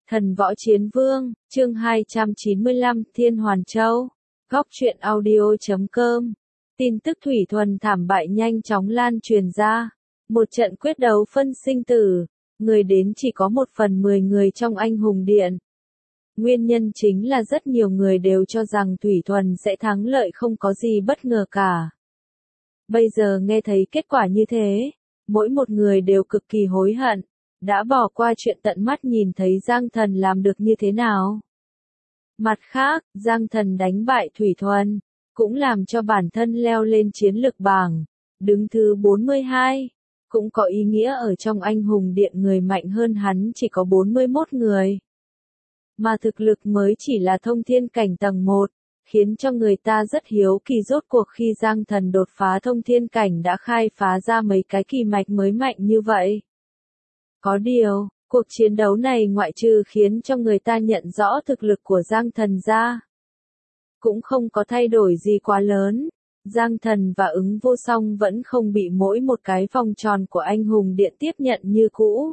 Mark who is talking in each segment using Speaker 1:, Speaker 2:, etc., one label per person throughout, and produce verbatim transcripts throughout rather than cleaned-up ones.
Speaker 1: Thần Võ Chiến Vương, chương hai trăm chín mươi lăm, Thiên Hoàn Châu. Góc truyện audio chấm com. Tin tức thủy thuần thảm bại nhanh chóng lan truyền ra. Một trận quyết đấu phân sinh tử, người đến chỉ có một phần mười người trong anh hùng điện. Nguyên nhân chính là rất nhiều người đều cho rằng Thủy Thuần sẽ thắng lợi, không có gì bất ngờ cả. Bây giờ nghe thấy kết quả như thế, mỗi một người đều cực kỳ hối hận, đã bỏ qua chuyện tận mắt nhìn thấy Giang Thần làm được như thế nào. Mặt khác, Giang Thần đánh bại Thủy Thuần, cũng làm cho bản thân leo lên chiến lực bảng, đứng thứ bốn mươi hai, cũng có ý nghĩa ở trong anh hùng điện người mạnh hơn hắn chỉ có bốn mươi mốt người. Mà thực lực mới chỉ là thông thiên cảnh tầng một, khiến cho người ta rất hiếu kỳ rốt cuộc khi Giang Thần đột phá thông thiên cảnh đã khai phá ra mấy cái kỳ mạch mới mạnh như vậy. Có điều, cuộc chiến đấu này ngoại trừ khiến cho người ta nhận rõ thực lực của Giang Thần ra, cũng không có thay đổi gì quá lớn. Giang Thần và Ứng Vô Song vẫn không bị mỗi một cái vòng tròn của anh hùng điện tiếp nhận như cũ.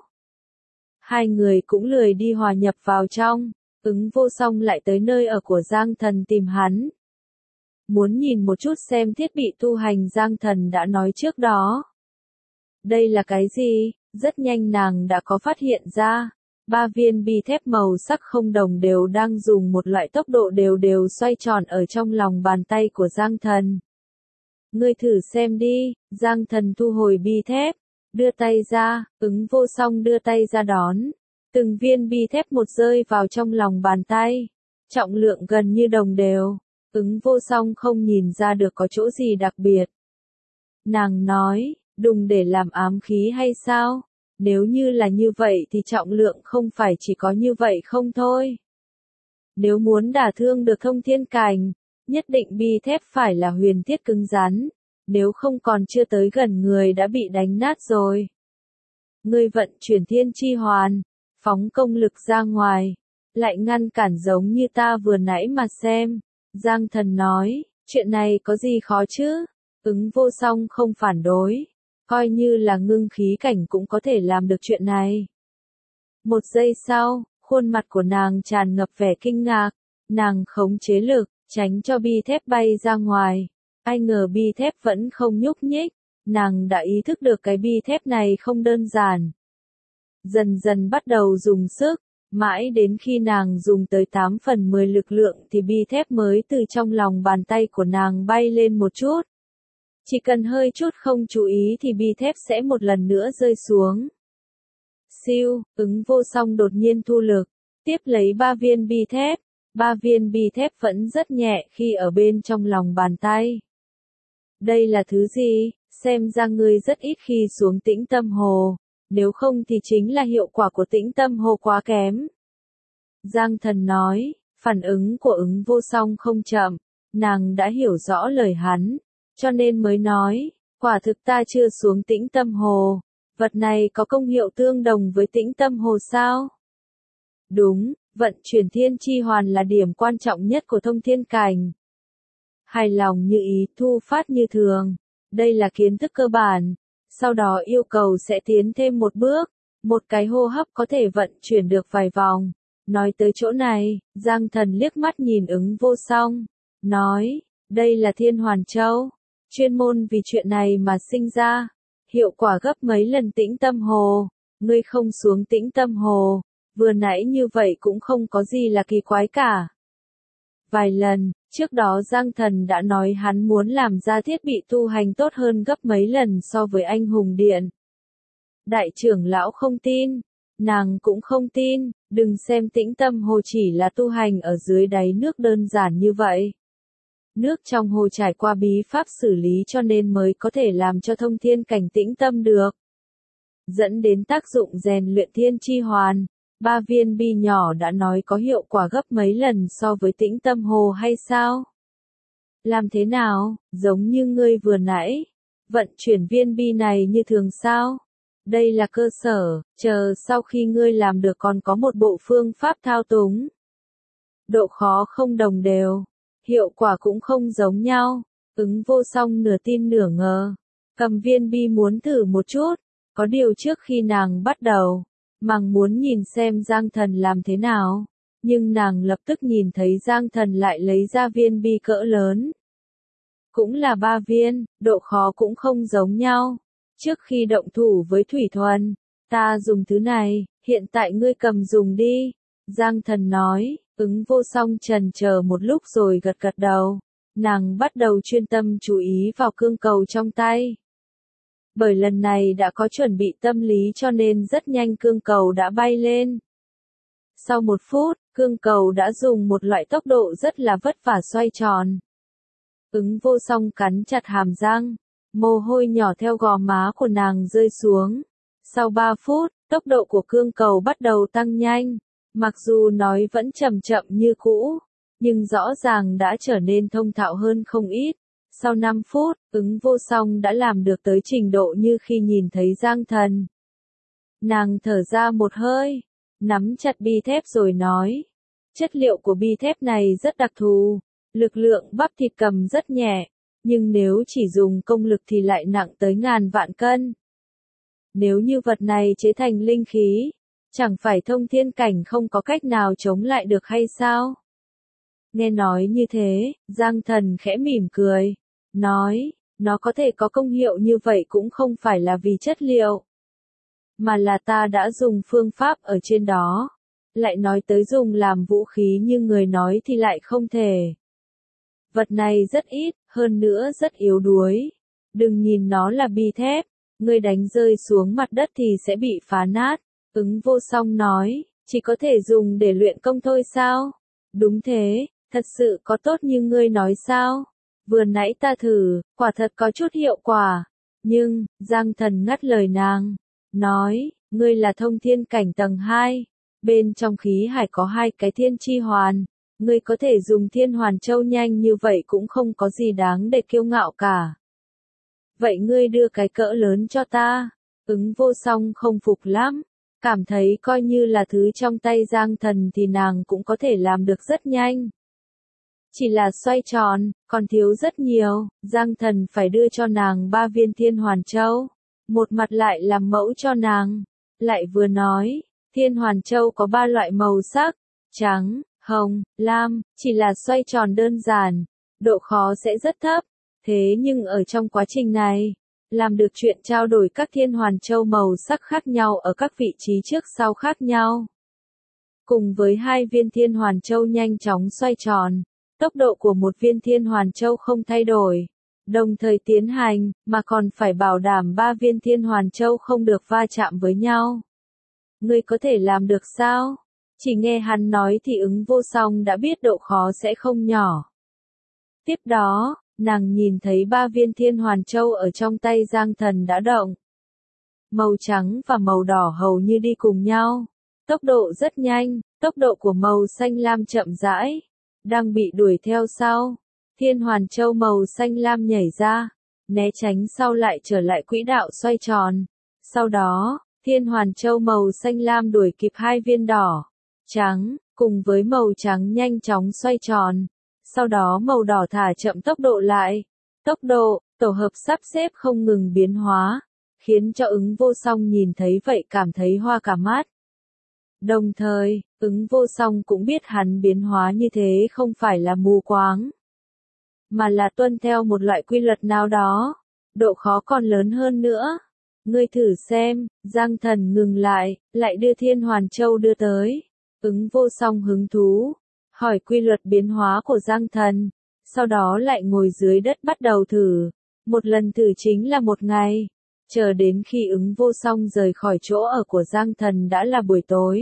Speaker 1: Hai người cũng lười đi hòa nhập vào trong, Ứng Vô Song lại tới nơi ở của Giang Thần tìm hắn. Muốn nhìn một chút xem thiết bị tu hành Giang Thần đã nói trước đó. Đây là cái gì? Rất nhanh nàng đã có phát hiện ra. Ba viên bi thép màu sắc không đồng đều đang dùng một loại tốc độ đều đều xoay tròn ở trong lòng bàn tay của Giang Thần. Ngươi thử xem đi, Giang Thần thu hồi bi thép, đưa tay ra, Ứng Vô Song đưa tay ra đón. Từng viên bi thép một rơi vào trong lòng bàn tay, trọng lượng gần như đồng đều. Ứng Vô Song không nhìn ra được có chỗ gì đặc biệt. Nàng nói, đùng để làm ám khí hay sao? Nếu như là như vậy thì trọng lượng không phải chỉ có như vậy không thôi. Nếu muốn đả thương được thông thiên cảnh, nhất định bi thép phải là huyền thiết cứng rắn, nếu không còn chưa tới gần người đã bị đánh nát rồi. Ngươi vận chuyển thiên chi hoàn, phóng công lực ra ngoài, lại ngăn cản giống như ta vừa nãy mà xem. Giang Thần nói, chuyện này có gì khó chứ? Ứng Vô Song không phản đối, coi như là ngưng khí cảnh cũng có thể làm được chuyện này. Một giây sau, khuôn mặt của nàng tràn ngập vẻ kinh ngạc, nàng khống chế lực, tránh cho bi thép bay ra ngoài. Ai ngờ bi thép vẫn không nhúc nhích, nàng đã ý thức được cái bi thép này không đơn giản. Dần dần bắt đầu dùng sức, mãi đến khi nàng dùng tới tám phần mười lực lượng thì bi thép mới từ trong lòng bàn tay của nàng bay lên một chút. Chỉ cần hơi chút không chú ý thì bi thép sẽ một lần nữa rơi xuống. Siêu, Ứng Vô Song đột nhiên thu lực, tiếp lấy ba viên bi thép. Ba viên bi thép vẫn rất nhẹ khi ở bên trong lòng bàn tay. Đây là thứ gì? Xem ra ngươi rất ít khi xuống Tĩnh Tâm Hồ, nếu không thì chính là hiệu quả của Tĩnh Tâm Hồ quá kém. Giang Thần nói, phản ứng của Ứng Vô Song không chậm, nàng đã hiểu rõ lời hắn, cho nên mới nói, quả thực ta chưa xuống Tĩnh Tâm Hồ, vật này có công hiệu tương đồng với Tĩnh Tâm Hồ sao? Đúng, vận chuyển thiên chi hoàn là điểm quan trọng nhất của thông thiên cảnh. Hài lòng như ý, thu phát như thường, đây là kiến thức cơ bản, sau đó yêu cầu sẽ tiến thêm một bước, một cái hô hấp có thể vận chuyển được vài vòng. Nói tới chỗ này, Giang Thần liếc mắt nhìn Ứng Vô Song, nói, đây là Thiên Hoàn Châu, chuyên môn vì chuyện này mà sinh ra, hiệu quả gấp mấy lần Tĩnh Tâm Hồ, ngươi không xuống Tĩnh Tâm Hồ, vừa nãy như vậy cũng không có gì là kỳ quái cả. Vài lần, trước đó Giang Thần đã nói hắn muốn làm ra thiết bị tu hành tốt hơn gấp mấy lần so với anh hùng điện. Đại trưởng lão không tin, nàng cũng không tin, đừng xem Tĩnh Tâm Hồ chỉ là tu hành ở dưới đáy nước đơn giản như vậy. Nước trong hồ trải qua bí pháp xử lý cho nên mới có thể làm cho thông thiên cảnh tĩnh tâm được. Dẫn đến tác dụng rèn luyện thiên chi hoàn, ba viên bi nhỏ đã nói có hiệu quả gấp mấy lần so với Tĩnh Tâm Hồ hay sao? Làm thế nào, giống như ngươi vừa nãy, vận chuyển viên bi này như thường sao? Đây là cơ sở, chờ sau khi ngươi làm được còn có một bộ phương pháp thao túng. Độ khó không đồng đều, hiệu quả cũng không giống nhau. Ứng Vô Song nửa tin nửa ngờ, cầm viên bi muốn thử một chút, có điều trước khi nàng bắt đầu, Màng muốn nhìn xem Giang Thần làm thế nào, nhưng nàng lập tức nhìn thấy Giang Thần lại lấy ra viên bi cỡ lớn. Cũng là ba viên, độ khó cũng không giống nhau. Trước khi động thủ với Thủy Thuần, ta dùng thứ này, hiện tại ngươi cầm dùng đi. Giang Thần nói, Ứng Vô Song trần chờ một lúc rồi gật gật đầu. Nàng bắt đầu chuyên tâm chú ý vào cương cầu trong tay. Bởi lần này đã có chuẩn bị tâm lý cho nên rất nhanh cương cầu đã bay lên. Sau một phút, cương cầu đã dùng một loại tốc độ rất là vất vả xoay tròn. Ứng Vô Song cắn chặt hàm răng, mồ hôi nhỏ theo gò má của nàng rơi xuống. Sau ba phút, tốc độ của cương cầu bắt đầu tăng nhanh, mặc dù nói vẫn chậm chậm như cũ, nhưng rõ ràng đã trở nên thông thạo hơn không ít. Sau năm phút, Ứng Vô Song đã làm được tới trình độ như khi nhìn thấy Giang Thần. Nàng thở ra một hơi, nắm chặt bi thép rồi nói, chất liệu của bi thép này rất đặc thù, lực lượng bắp thịt cầm rất nhẹ, nhưng nếu chỉ dùng công lực thì lại nặng tới ngàn vạn cân. Nếu như vật này chế thành linh khí, chẳng phải thông thiên cảnh không có cách nào chống lại được hay sao? Nghe nói như thế, Giang Thần khẽ mỉm cười, nói, nó có thể có công hiệu như vậy cũng không phải là vì chất liệu, mà là ta đã dùng phương pháp ở trên đó. Lại nói tới dùng làm vũ khí như người nói thì lại không thể. Vật này rất ít, hơn nữa rất yếu đuối. Đừng nhìn nó là bi thép, người đánh rơi xuống mặt đất thì sẽ bị phá nát. Ứng Vô Song nói, chỉ có thể dùng để luyện công thôi sao? Đúng thế, thật sự có tốt như ngươi nói sao? Vừa nãy ta thử, quả thật có chút hiệu quả. Nhưng, Giang Thần ngắt lời nàng, nói, ngươi là thông thiên cảnh tầng hai, bên trong khí hải có hai cái thiên chi hoàn, ngươi có thể dùng thiên hoàn châu nhanh như vậy cũng không có gì đáng để kiêu ngạo cả. Vậy ngươi đưa cái cỡ lớn cho ta. Ứng Vô Song không phục lắm, cảm thấy coi như là thứ trong tay Giang Thần thì nàng cũng có thể làm được rất nhanh. Chỉ là xoay tròn, còn thiếu rất nhiều, Giang Thần phải đưa cho nàng ba viên thiên hoàn châu, một mặt lại làm mẫu cho nàng, lại vừa nói, thiên hoàn châu có ba loại màu sắc, trắng, hồng, lam, chỉ là xoay tròn đơn giản, độ khó sẽ rất thấp, thế nhưng ở trong quá trình này, làm được chuyện trao đổi các thiên hoàn châu màu sắc khác nhau ở các vị trí trước sau khác nhau. Cùng với hai viên thiên hoàn châu nhanh chóng xoay tròn, tốc độ của một viên thiên hoàn châu không thay đổi, đồng thời tiến hành, mà còn phải bảo đảm ba viên thiên hoàn châu không được va chạm với nhau. Ngươi có thể làm được sao? Chỉ nghe hắn nói thì Ứng Vô Song đã biết độ khó sẽ không nhỏ. Tiếp đó, nàng nhìn thấy ba viên thiên hoàn châu ở trong tay Giang Thần đã động. Màu trắng và màu đỏ hầu như đi cùng nhau. Tốc độ rất nhanh, tốc độ của màu xanh lam chậm rãi, đang bị đuổi theo sau. Thiên hoàn châu màu xanh lam nhảy ra, né tránh sau lại trở lại quỹ đạo xoay tròn. Sau đó, thiên hoàn châu màu xanh lam đuổi kịp hai viên đỏ, trắng, cùng với màu trắng nhanh chóng xoay tròn. Sau đó màu đỏ thả chậm tốc độ lại. Tốc độ, tổ hợp sắp xếp không ngừng biến hóa, khiến cho Ứng Vô Song nhìn thấy vậy cảm thấy hoa cả mắt. Đồng thời, Ứng Vô Song cũng biết hắn biến hóa như thế không phải là mù quáng, mà là tuân theo một loại quy luật nào đó, độ khó còn lớn hơn nữa. Ngươi thử xem, Giang Thần ngừng lại, lại đưa thiên hoàn châu đưa tới. Ứng Vô Song hứng thú, hỏi quy luật biến hóa của Giang Thần, sau đó lại ngồi dưới đất bắt đầu thử. Một lần thử chính là một ngày, chờ đến khi Ứng Vô Song rời khỏi chỗ ở của Giang Thần đã là buổi tối.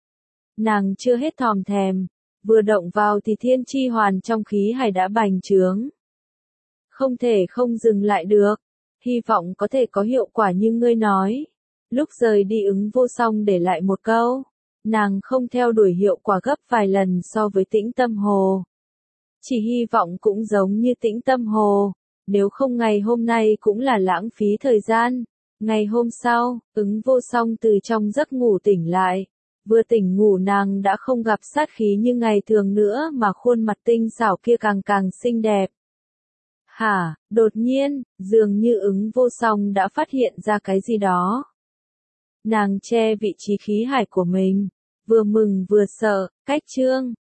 Speaker 1: Nàng chưa hết thòm thèm, vừa động vào thì thiên chi hoàn trong khí hải đã bành trướng. Không thể không dừng lại được, hy vọng có thể có hiệu quả như ngươi nói. Lúc rời đi Ứng Vô Song để lại một câu, nàng không theo đuổi hiệu quả gấp vài lần so với Tĩnh Tâm Hồ. Chỉ hy vọng cũng giống như Tĩnh Tâm Hồ, nếu không ngày hôm nay cũng là lãng phí thời gian. Ngày hôm sau, Ứng Vô Song từ trong giấc ngủ tỉnh lại. Vừa tỉnh ngủ nàng đã không gặp sát khí như ngày thường nữa mà khuôn mặt tinh xảo kia càng càng xinh đẹp. Hả, đột nhiên, dường như Ứng Vô Song đã phát hiện ra cái gì đó. Nàng che vị trí khí hải của mình, vừa mừng vừa sợ, cách Trương